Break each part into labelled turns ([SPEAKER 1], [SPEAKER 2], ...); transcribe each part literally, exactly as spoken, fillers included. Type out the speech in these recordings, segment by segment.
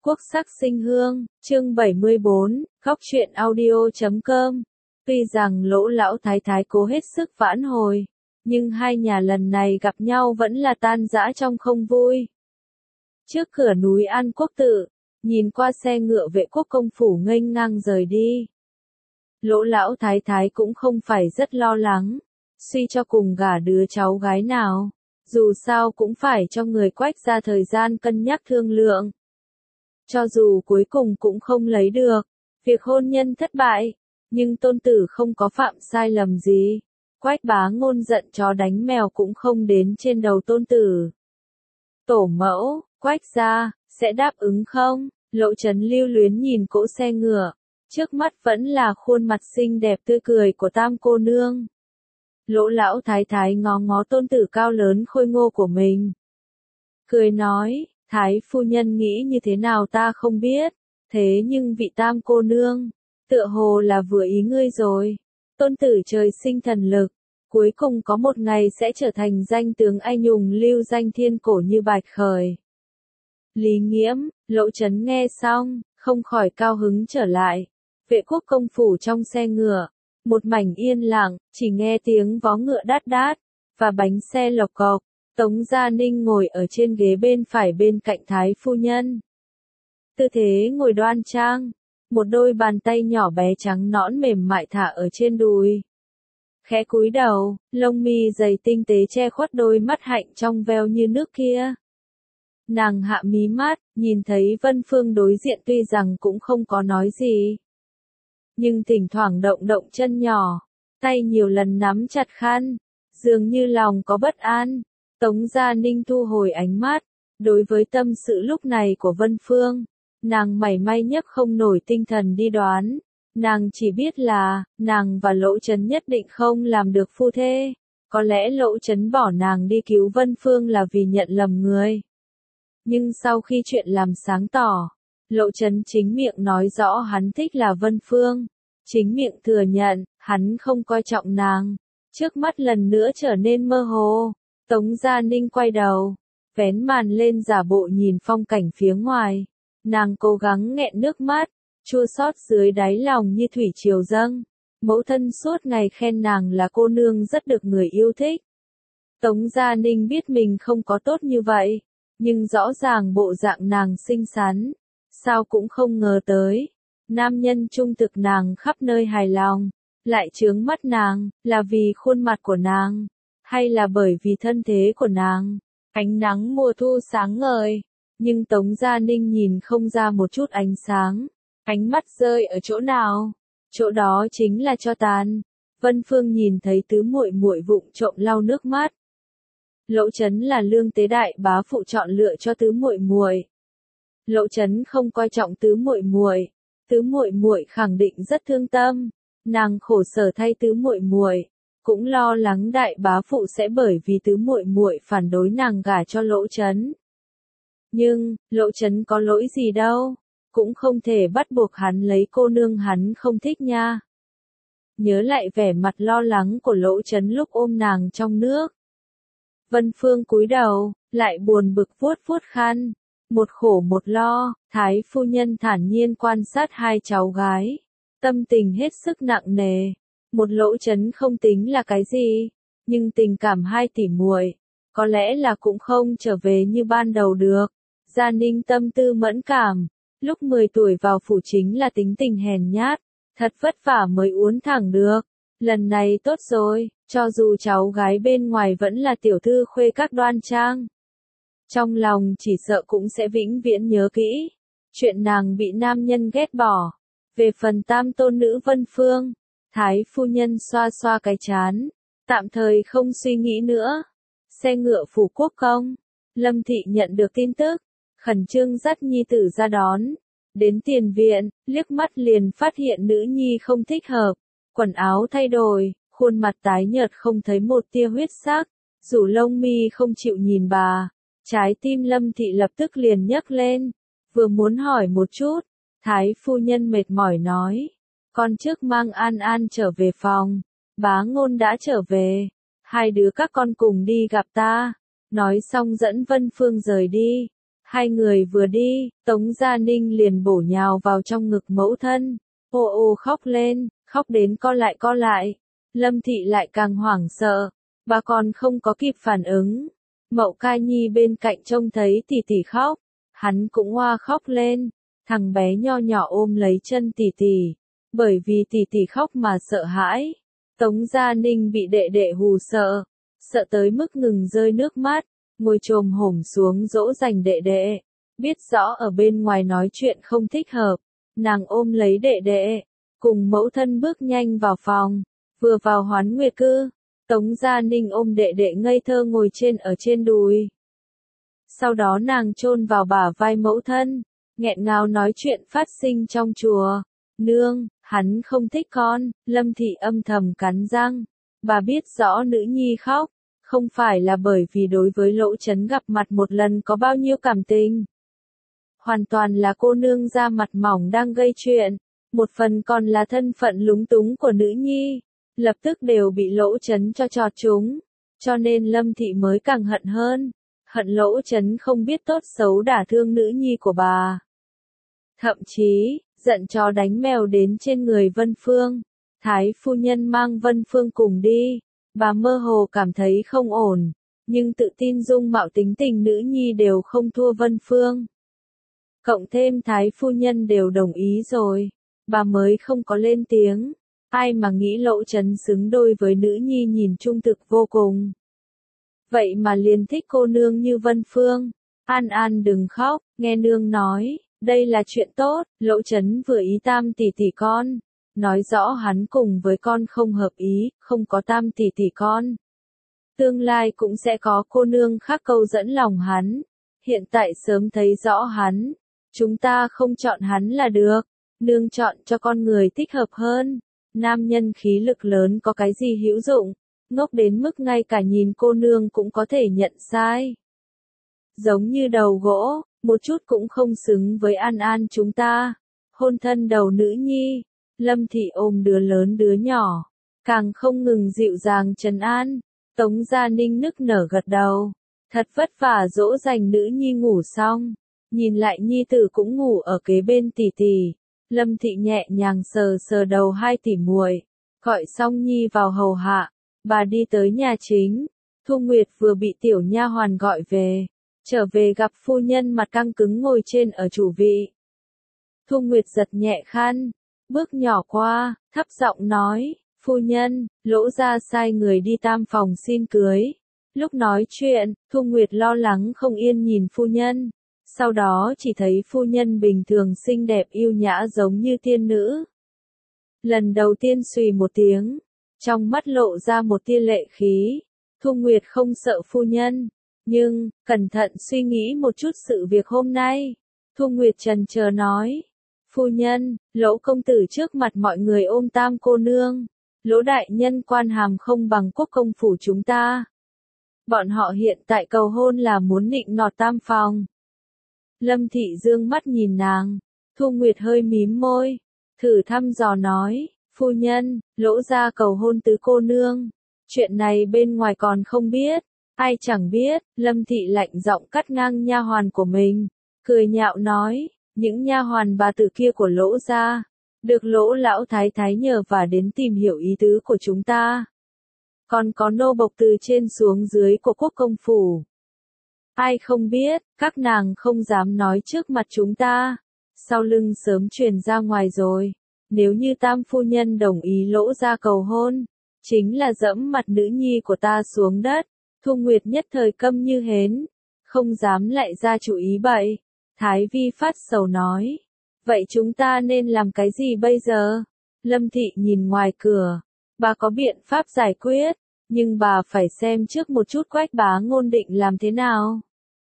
[SPEAKER 1] Quốc sắc sinh hương, chương bảy mươi bốn, khóc chuyện audio chấm com. Tuy rằng Lỗ lão thái thái cố hết sức vãn hồi, nhưng hai nhà lần này gặp nhau vẫn là tan rã trong không vui. Trước cửa núi An Quốc tự, nhìn qua xe ngựa vệ quốc công phủ nghênh ngang rời đi. Lỗ lão thái thái cũng không phải rất lo lắng, suy cho cùng gả đứa cháu gái nào, dù sao cũng phải cho người Quách ra thời gian cân nhắc thương lượng. Cho dù cuối cùng cũng không lấy được, việc hôn nhân thất bại, nhưng tôn tử không có phạm sai lầm gì. Quách bá ngôn giận chó đánh mèo cũng không đến trên đầu tôn tử. Tổ mẫu, Quách gia, sẽ đáp ứng không? Lộ Trấn lưu luyến nhìn cỗ xe ngựa, trước mắt vẫn là khuôn mặt xinh đẹp tươi cười của tam cô nương. Lỗ lão thái thái ngó ngó tôn tử cao lớn khôi ngô của mình. Cười nói, thái phu nhân nghĩ như thế nào ta không biết, thế nhưng vị tam cô nương, tựa hồ là vừa ý ngươi rồi. Tôn tử trời sinh thần lực, cuối cùng có một ngày sẽ trở thành danh tướng anh hùng lưu danh thiên cổ như Bạch Khởi. Lý Nghiễm, Lộ Trấn nghe xong, không khỏi cao hứng trở lại. Vệ quốc công phủ trong xe ngựa, một mảnh yên lặng, chỉ nghe tiếng vó ngựa đát đát, và bánh xe lộc cộc. Tống Gia Ninh ngồi ở trên ghế bên phải bên cạnh thái phu nhân. Tư thế ngồi đoan trang, một đôi bàn tay nhỏ bé trắng nõn mềm mại thả ở trên đùi. Khẽ cúi đầu, lông mi dày tinh tế che khuất đôi mắt hạnh trong veo như nước kia. Nàng hạ mí mắt, nhìn thấy Vân Phương đối diện tuy rằng cũng không có nói gì, nhưng thỉnh thoảng động động chân nhỏ, tay nhiều lần nắm chặt khăn, dường như lòng có bất an. Tống Gia Ninh thu hồi ánh mắt, đối với tâm sự lúc này của Vân Phương, nàng mảy may nhấc không nổi tinh thần đi đoán. Nàng chỉ biết là, nàng và Lỗ Trấn nhất định không làm được phu thê. Có lẽ Lỗ Trấn bỏ nàng đi cứu Vân Phương là vì nhận lầm người. Nhưng sau khi chuyện làm sáng tỏ, Lỗ Trấn chính miệng nói rõ hắn thích là Vân Phương. Chính miệng thừa nhận, hắn không coi trọng nàng. Trước mắt lần nữa trở nên mơ hồ. Tống Gia Ninh quay đầu, vén màn lên giả bộ nhìn phong cảnh phía ngoài. Nàng cố gắng nghẹn nước mắt, chua xót dưới đáy lòng như thủy triều dâng. Mẫu thân suốt ngày khen nàng là cô nương rất được người yêu thích. Tống Gia Ninh biết mình không có tốt như vậy, nhưng rõ ràng bộ dạng nàng xinh xắn, sao cũng không ngờ tới. Nam nhân trung thực nàng khắp nơi hài lòng, lại chướng mắt nàng, là vì khuôn mặt của nàng, hay là bởi vì thân thế của nàng. Ánh nắng mùa thu sáng ngời, nhưng Tống Gia Ninh nhìn không ra một chút ánh sáng. Ánh mắt rơi ở chỗ nào? Chỗ đó chính là tro tàn. Vân Phương nhìn thấy tứ muội muội vụng trộm lau nước mắt. Lỗ Trấn là lương tế đại bá phụ chọn lựa cho tứ muội muội. Lỗ Trấn không coi trọng tứ muội muội, tứ muội muội khẳng định rất thương tâm, nàng khổ sở thay tứ muội muội, cũng lo lắng đại bá phụ sẽ bởi vì tứ muội muội phản đối nàng gả cho Lỗ Trấn. Nhưng, Lỗ Trấn có lỗi gì đâu, cũng không thể bắt buộc hắn lấy cô nương hắn không thích nha. Nhớ lại vẻ mặt lo lắng của Lỗ Trấn lúc ôm nàng trong nước. Vân Phương cúi đầu, lại buồn bực vuốt vuốt khăn, một khổ một lo. Thái phu nhân thản nhiên quan sát hai cháu gái, tâm tình hết sức nặng nề. Một Lỗ Trấn không tính là cái gì, nhưng tình cảm hai tỷ muội, có lẽ là cũng không trở về như ban đầu được. Gia Ninh tâm tư mẫn cảm, lúc mười tuổi vào phủ chính là tính tình hèn nhát, thật vất vả mới uốn thẳng được. Lần này tốt rồi, cho dù cháu gái bên ngoài vẫn là tiểu thư khuê các đoan trang, trong lòng chỉ sợ cũng sẽ vĩnh viễn nhớ kỹ chuyện nàng bị nam nhân ghét bỏ. Về phần tam tôn nữ Vân Phương, thái phu nhân xoa xoa cái trán, tạm thời không suy nghĩ nữa. Xe ngựa phủ quốc công, Lâm Thị nhận được tin tức, khẩn trương dắt nhi tử ra đón. Đến tiền viện, liếc mắt liền phát hiện nữ nhi không thích hợp, quần áo thay đổi, khuôn mặt tái nhợt không thấy một tia huyết sắc, rủ lông mi không chịu nhìn bà. Trái tim Lâm Thị lập tức liền nhấc lên, vừa muốn hỏi một chút, thái phu nhân mệt mỏi nói, con trước mang An An trở về phòng, bá ngôn đã trở về, hai đứa các con cùng đi gặp ta. Nói xong dẫn Vân Phương rời đi. Hai người vừa đi, Tống Gia Ninh liền bổ nhào vào trong ngực mẫu thân, ô ô khóc lên, khóc đến co lại co lại. Lâm Thị lại càng hoảng sợ, bà còn không có kịp phản ứng. Mậu Ca Nhi bên cạnh trông thấy tỷ tỷ khóc, hắn cũng hoa khóc lên, thằng bé nho nhỏ ôm lấy chân tỷ tỷ, bởi vì tỷ tỷ khóc mà sợ hãi. Tống Gia Ninh bị đệ đệ hù sợ, sợ tới mức ngừng rơi nước mắt, ngồi chồm hổm xuống dỗ dành đệ đệ, biết rõ ở bên ngoài nói chuyện không thích hợp, nàng ôm lấy đệ đệ, cùng mẫu thân bước nhanh vào phòng, vừa vào Hoán Nguyệt cư, Tống Gia Ninh ôm đệ đệ ngây thơ ngồi trên ở trên đùi. Sau đó nàng chôn vào bả vai mẫu thân, nghẹn ngào nói chuyện phát sinh trong chùa. Nương, hắn không thích con. Lâm Thị âm thầm cắn răng. Bà biết rõ nữ nhi khóc, không phải là bởi vì đối với Lỗ Chấn gặp mặt một lần có bao nhiêu cảm tình. Hoàn toàn là cô nương da mặt mỏng đang gây chuyện, một phần còn là thân phận lúng túng của nữ nhi, lập tức đều bị Lỗ Chấn cho chọt chúng, cho nên Lâm Thị mới càng hận hơn, hận Lỗ Chấn không biết tốt xấu đả thương nữ nhi của bà. Thậm chí, giận chó đánh mèo đến trên người Vân Phương. Thái phu nhân mang Vân Phương cùng đi, bà mơ hồ cảm thấy không ổn, nhưng tự tin dung mạo tính tình nữ nhi đều không thua Vân Phương. Cộng thêm Thái phu nhân đều đồng ý rồi, bà mới không có lên tiếng, ai mà nghĩ Lỗ Chấn xứng đôi với nữ nhi nhìn trung thực vô cùng. Vậy mà liền thích cô nương như Vân Phương. An An đừng khóc, nghe nương nói, đây là chuyện tốt. Lỗ Chấn vừa ý tam tỷ tỷ con, nói rõ hắn cùng với con không hợp ý, không có tam tỷ tỷ con. Tương lai cũng sẽ có cô nương khác câu dẫn lòng hắn, hiện tại sớm thấy rõ hắn, chúng ta không chọn hắn là được, nương chọn cho con người thích hợp hơn. Nam nhân khí lực lớn có cái gì hữu dụng, ngốc đến mức ngay cả nhìn cô nương cũng có thể nhận sai. Giống như đầu gỗ, một chút cũng không xứng với An An chúng ta. Hôn thân đầu nữ nhi, Lâm Thị ôm đứa lớn đứa nhỏ, càng không ngừng dịu dàng trấn an. Tống Gia Ninh nức nở gật đầu, thật vất vả dỗ dành nữ nhi ngủ xong, nhìn lại nhi tử cũng ngủ ở kế bên tỷ tỷ. Lâm Thị nhẹ nhàng sờ sờ đầu hai tỷ muội, gọi xong nhi vào hầu hạ, bà đi tới nhà chính. Thu Nguyệt vừa bị tiểu nha hoàn gọi về, trở về gặp phu nhân mặt căng cứng ngồi trên ở chủ vị. Thu Nguyệt giật nhẹ khăn, bước nhỏ qua, thấp giọng nói, phu nhân, Lỗ gia sai người đi tam phòng xin cưới. Lúc nói chuyện, Thu Nguyệt lo lắng không yên nhìn phu nhân, sau đó chỉ thấy phu nhân bình thường xinh đẹp yêu nhã giống như tiên nữ. Lần đầu tiên xùy một tiếng, trong mắt lộ ra một tia lệ khí. Thu Nguyệt không sợ phu nhân, nhưng, cẩn thận suy nghĩ một chút sự việc hôm nay. Thu Nguyệt trần chờ nói, phu nhân, Lỗ công tử trước mặt mọi người ôm tam cô nương, Lỗ đại nhân quan hàm không bằng quốc công phủ chúng ta. Bọn họ hiện tại cầu hôn là muốn nịnh nọt tam phòng. Lâm Thị dương mắt nhìn nàng, Thu Nguyệt hơi mím môi, thử thăm dò nói, phu nhân, Lỗ gia cầu hôn tứ cô nương, chuyện này bên ngoài còn không biết, ai chẳng biết. Lâm Thị lạnh giọng cắt ngang nha hoàn của mình, cười nhạo nói, những nha hoàn bà tử kia của Lỗ gia, được Lỗ lão thái thái nhờ và đến tìm hiểu ý tứ của chúng ta. Còn có nô bộc từ trên xuống dưới của quốc công phủ. Ai không biết, các nàng không dám nói trước mặt chúng ta, sau lưng sớm truyền ra ngoài rồi. Nếu như tam phu nhân đồng ý Lỗ gia cầu hôn, chính là dẫm mặt nữ nhi của ta xuống đất. Thu Nguyệt nhất thời câm như hến, không dám lại ra chủ ý bậy. Thái Vi phát sầu nói, vậy chúng ta nên làm cái gì bây giờ? Lâm Thị nhìn ngoài cửa, bà có biện pháp giải quyết, nhưng bà phải xem trước một chút Quách Bá Ngôn định làm thế nào.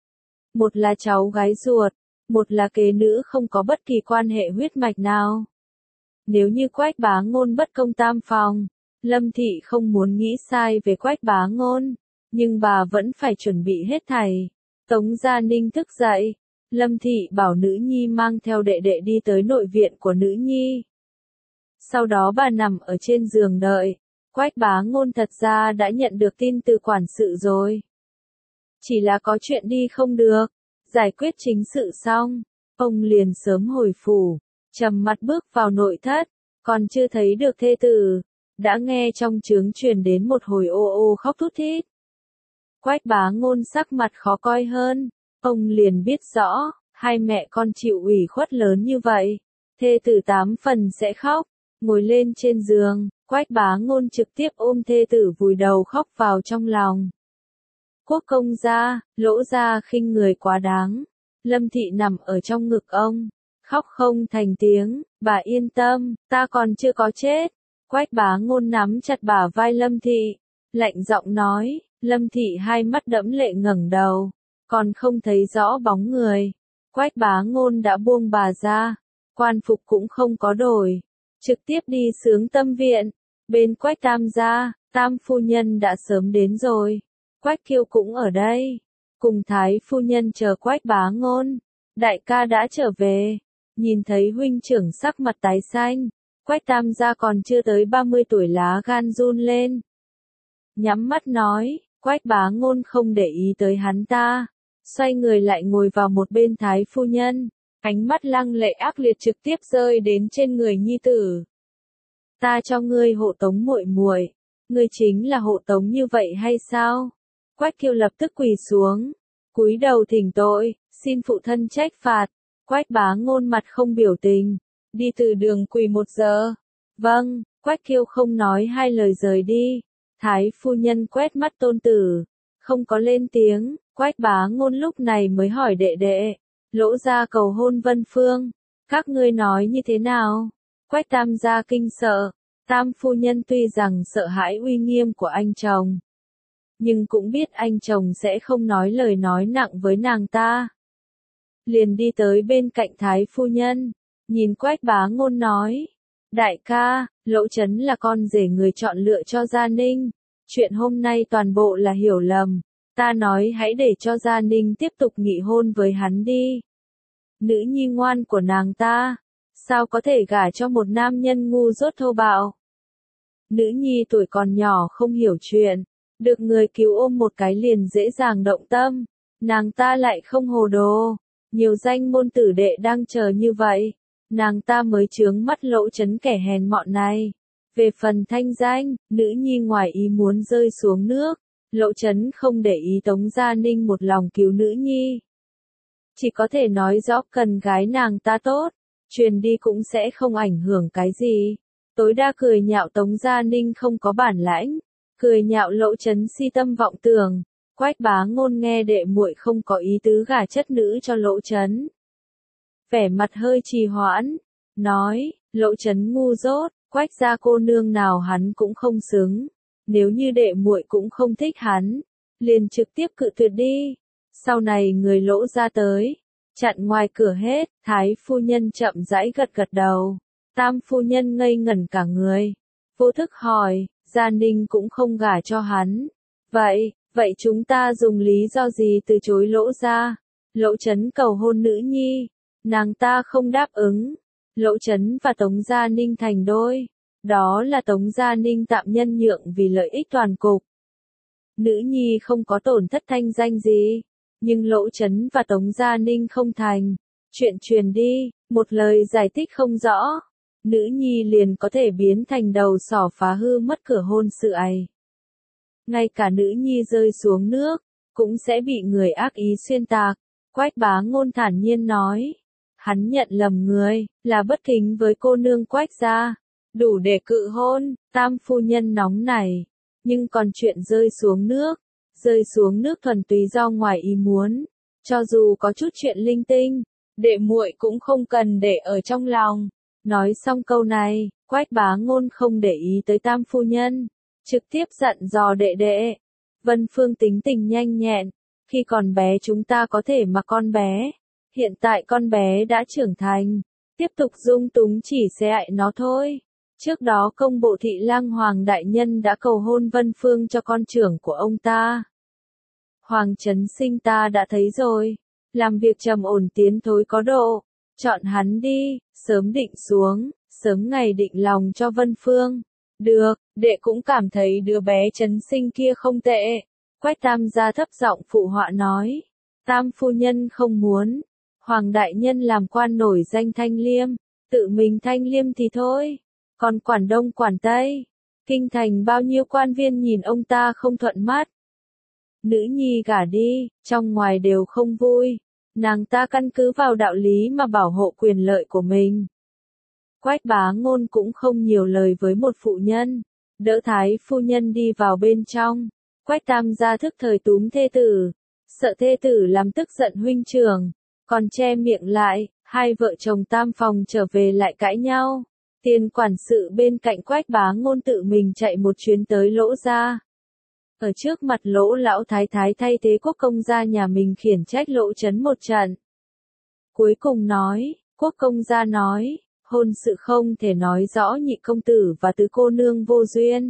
[SPEAKER 1] Một là cháu gái ruột, một là kế nữ không có bất kỳ quan hệ huyết mạch nào. Nếu như Quách Bá Ngôn bất công tam phòng, Lâm Thị không muốn nghĩ sai về Quách Bá Ngôn, nhưng bà vẫn phải chuẩn bị hết thảy. Tống Gia Ninh thức dậy, Lâm Thị bảo nữ nhi mang theo đệ đệ đi tới nội viện của nữ nhi. Sau đó bà nằm ở trên giường đợi. Quách Bá Ngôn thật ra đã nhận được tin từ quản sự rồi. Chỉ là có chuyện đi không được, Giải quyết chính sự xong, ông liền sớm hồi phủ, trầm mặt bước vào nội thất, còn chưa thấy được thê tử, đã nghe trong trướng truyền đến một hồi ô ô khóc thút thít. Quách Bá Ngôn sắc mặt khó coi hơn, ông liền biết rõ, hai mẹ con chịu ủy khuất lớn như vậy, thê tử tám phần sẽ khóc, ngồi lên trên giường, Quách Bá Ngôn trực tiếp ôm thê tử vùi đầu khóc vào trong lòng. Quốc công gia, Lỗ gia khinh người quá đáng, Lâm Thị nằm ở trong ngực ông, khóc không thành tiếng, bà yên tâm, ta còn chưa có chết. Quách Bá Ngôn nắm chặt bả vai Lâm Thị, lạnh giọng nói, Lâm Thị hai mắt đẫm lệ ngẩng đầu, còn không thấy rõ bóng người. Quách Bá Ngôn đã buông bà ra, quan phục cũng không có đổi, trực tiếp đi Sướng Tâm viện, bên Quách Tam gia, Tam phu nhân đã sớm đến rồi. Quách Kiêu cũng ở đây, cùng Thái phu nhân chờ Quách Bá Ngôn. Đại ca đã trở về, nhìn thấy huynh trưởng sắc mặt tái xanh, Quách Tam gia còn chưa tới ba mươi tuổi lá gan run lên. Nhắm mắt nói, Quách Bá Ngôn không để ý tới hắn ta, xoay người lại ngồi vào một bên Thái phu nhân, ánh mắt lăng lệ ác liệt trực tiếp rơi đến trên người nhi tử. Ta cho ngươi hộ tống muội muội, ngươi chính là hộ tống như vậy hay sao? Quách Kiêu lập tức quỳ xuống, cúi đầu thỉnh tội, xin phụ thân trách phạt. Quách Bá Ngôn mặt không biểu tình, đi từ đường quỳ một giờ. Vâng, Quách Kiêu không nói hai lời rời đi. Thái phu nhân quét mắt tôn tử, không có lên tiếng. Quách Bá Ngôn lúc này mới hỏi đệ đệ, Lỗ gia cầu hôn Vân Phương, các ngươi nói như thế nào? Quách Tam gia kinh sợ, Tam phu nhân tuy rằng sợ hãi uy nghiêm của anh chồng, nhưng cũng biết anh chồng sẽ không nói lời nói nặng với nàng ta. Liền đi tới bên cạnh Thái phu nhân, nhìn Quách Bá Ngôn nói, đại ca, Lỗ Chấn là con rể người chọn lựa cho Gia Ninh, chuyện hôm nay toàn bộ là hiểu lầm, ta nói hãy để cho Gia Ninh tiếp tục nghị hôn với hắn đi. Nữ nhi ngoan của nàng ta, sao có thể gả cho một nam nhân ngu dốt thô bạo. Nữ nhi tuổi còn nhỏ không hiểu chuyện, được người cứu ôm một cái liền dễ dàng động tâm, nàng ta lại không hồ đồ, nhiều danh môn tử đệ đang chờ như vậy, nàng ta mới chướng mắt Lỗ Chấn kẻ hèn mọn này. Về phần thanh danh, nữ nhi ngoài ý muốn rơi xuống nước, Lỗ Chấn không để ý Tống Gia Ninh một lòng cứu nữ nhi. Chỉ có thể nói rõ cần gái nàng ta tốt, truyền đi cũng sẽ không ảnh hưởng cái gì. Tối đa cười nhạo Tống Gia Ninh không có bản lãnh, cười nhạo Lỗ Chấn si tâm vọng tưởng. Quách Bá Ngôn nghe đệ muội không có ý tứ gả chất nữ cho Lỗ Chấn, vẻ mặt hơi trì hoãn, nói, Lỗ Chấn ngu dốt, Quách gia cô nương nào hắn cũng không xứng, nếu như đệ muội cũng không thích hắn, liền trực tiếp cự tuyệt đi. Sau này người Lỗ gia tới, chặn ngoài cửa hết. Thái phu nhân chậm rãi gật gật đầu, Tam phu nhân ngây ngẩn cả người, vô thức hỏi, Gia Ninh cũng không gả cho hắn, vậy, vậy chúng ta dùng lý do gì từ chối Lỗ gia? Lỗ Chấn cầu hôn nữ nhi, nàng ta không đáp ứng, Lỗ Chấn và Tống Gia Ninh thành đôi, đó là Tống Gia Ninh tạm nhân nhượng vì lợi ích toàn cục. Nữ nhi không có tổn thất thanh danh gì, nhưng Lỗ Chấn và Tống Gia Ninh không thành, chuyện truyền đi, một lời giải thích không rõ, nữ nhi liền có thể biến thành đầu sỏ phá hư mất cửa hôn sự ấy. Ngay cả nữ nhi rơi xuống nước, cũng sẽ bị người ác ý xuyên tạc. Quách Bá Ngôn thản nhiên nói, hắn nhận lầm người, là bất kính với cô nương Quách gia, đủ để cự hôn. Tam phu nhân nóng này, nhưng còn chuyện rơi xuống nước, rơi xuống nước thuần túy do ngoài ý muốn, cho dù có chút chuyện linh tinh, đệ muội cũng không cần để ở trong lòng. Nói xong câu này, Quách Bá Ngôn không để ý tới Tam phu nhân, trực tiếp dặn dò đệ đệ, Vân Phương tính tình nhanh nhẹn, khi còn bé chúng ta có thể mặc con bé, hiện tại con bé đã trưởng thành, tiếp tục dung túng chỉ sẽ hại nó thôi. Trước đó công bộ thị lang Hoàng đại nhân đã cầu hôn Vân Phương cho con trưởng của ông ta. Hoàng Chấn Sinh ta đã thấy rồi, làm việc trầm ổn tiến thối có độ, chọn hắn đi, sớm định xuống, sớm ngày định lòng cho Vân Phương. Được, đệ cũng cảm thấy đứa bé Chấn Sinh kia không tệ. Quách Tam gia thấp giọng phụ họa nói. Tam phu nhân không muốn. Hoàng đại nhân làm quan nổi danh thanh liêm, tự mình thanh liêm thì thôi, còn quản đông quản tây. Kinh thành bao nhiêu quan viên nhìn ông ta không thuận mắt. Nữ nhi gả đi, trong ngoài đều không vui. Nàng ta căn cứ vào đạo lý mà bảo hộ quyền lợi của mình. Quách Bá Ngôn cũng không nhiều lời với một phụ nhân, đỡ Thái phu nhân đi vào bên trong. Quách Tam gia thức thời túm thê tử, sợ thê tử làm tức giận huynh trưởng, còn che miệng lại, hai vợ chồng tam phòng trở về lại cãi nhau. Tiền quản sự bên cạnh Quách Bá Ngôn tự mình chạy một chuyến tới Lỗ gia. Ở trước mặt Lỗ lão thái thái thay thế Quốc công gia nhà mình khiển trách Lỗ Chấn một trận. Cuối cùng nói, Quốc công gia nói, hôn sự không thể nói rõ nhị công tử và tứ cô nương vô duyên.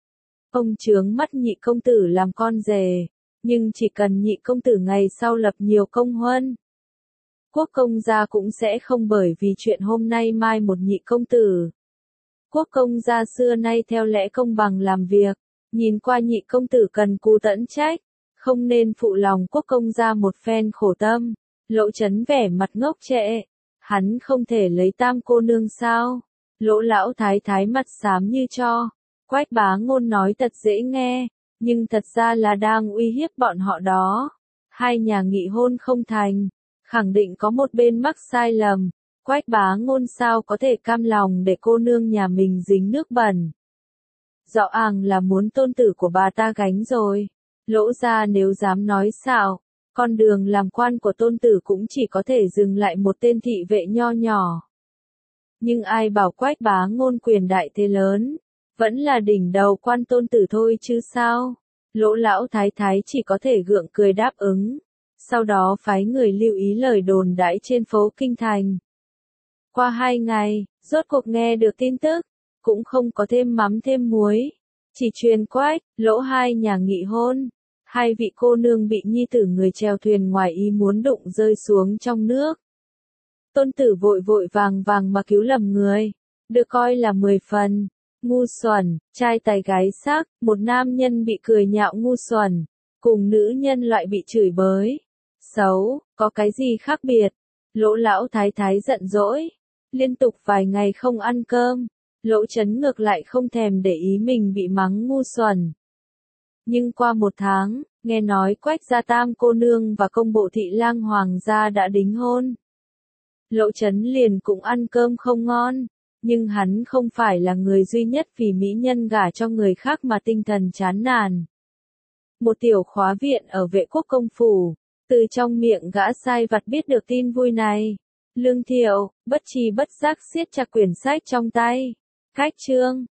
[SPEAKER 1] Ông chướng mắt nhị công tử làm con rể, nhưng chỉ cần nhị công tử ngày sau lập nhiều công huân. Quốc công gia cũng sẽ không bởi vì chuyện hôm nay mai một nhị công tử. Quốc công gia xưa nay theo lẽ công bằng làm việc, nhìn qua nhị công tử cần cù tẫn trách, không nên phụ lòng quốc công gia một phen khổ tâm. Lỗ Chấn vẻ mặt ngốc trệ, hắn không thể lấy tam cô nương sao? Lỗ lão thái thái mặt xám như tro. Quách Bá Ngôn nói thật dễ nghe, nhưng thật ra là đang uy hiếp bọn họ đó. Hai nhà nghị hôn không thành, khẳng định có một bên mắc sai lầm. Quách Bá Ngôn sao có thể cam lòng để cô nương nhà mình dính nước bẩn. Rõ ràng là muốn tôn tử của bà ta gánh rồi. Lỗ gia nếu dám nói xạo, con đường làm quan của tôn tử cũng chỉ có thể dừng lại một tên thị vệ nho nhỏ. Nhưng ai bảo Quách Bá Ngôn quyền đại thế lớn, vẫn là đỉnh đầu quan tôn tử thôi chứ sao? Lỗ lão thái thái chỉ có thể gượng cười đáp ứng, sau đó phái người lưu ý lời đồn đãi trên phố Kinh Thành. Qua hai ngày, rốt cuộc nghe được tin tức, cũng không có thêm mắm thêm muối, chỉ truyền Quách, Lỗ hai nhà nghị hôn. Hai vị cô nương bị nhi tử người chèo thuyền ngoài ý muốn đụng rơi xuống trong nước. Tôn tử vội vội vàng vàng mà cứu lầm người, được coi là mười phần. Ngu xuẩn, trai tài gái sắc, một nam nhân bị cười nhạo ngu xuẩn, cùng nữ nhân loại bị chửi bới. Xấu, có cái gì khác biệt? Lỗ lão thái thái giận dỗi, liên tục vài ngày không ăn cơm. Lỗ Chấn ngược lại không thèm để ý mình bị mắng ngu xuẩn. Nhưng qua một tháng, nghe nói Quách gia tam cô nương và công bộ thị lang hoàng gia đã đính hôn. Lỗ Chấn liền cũng ăn cơm không ngon, nhưng hắn không phải là người duy nhất vì mỹ nhân gả cho người khác mà tinh thần chán nản. Một tiểu khóa viện ở Vệ Quốc công phủ, từ trong miệng gã sai vặt biết được tin vui này. Lương Thiệu, bất tri bất giác siết chặt quyển sách trong tay. Cách chương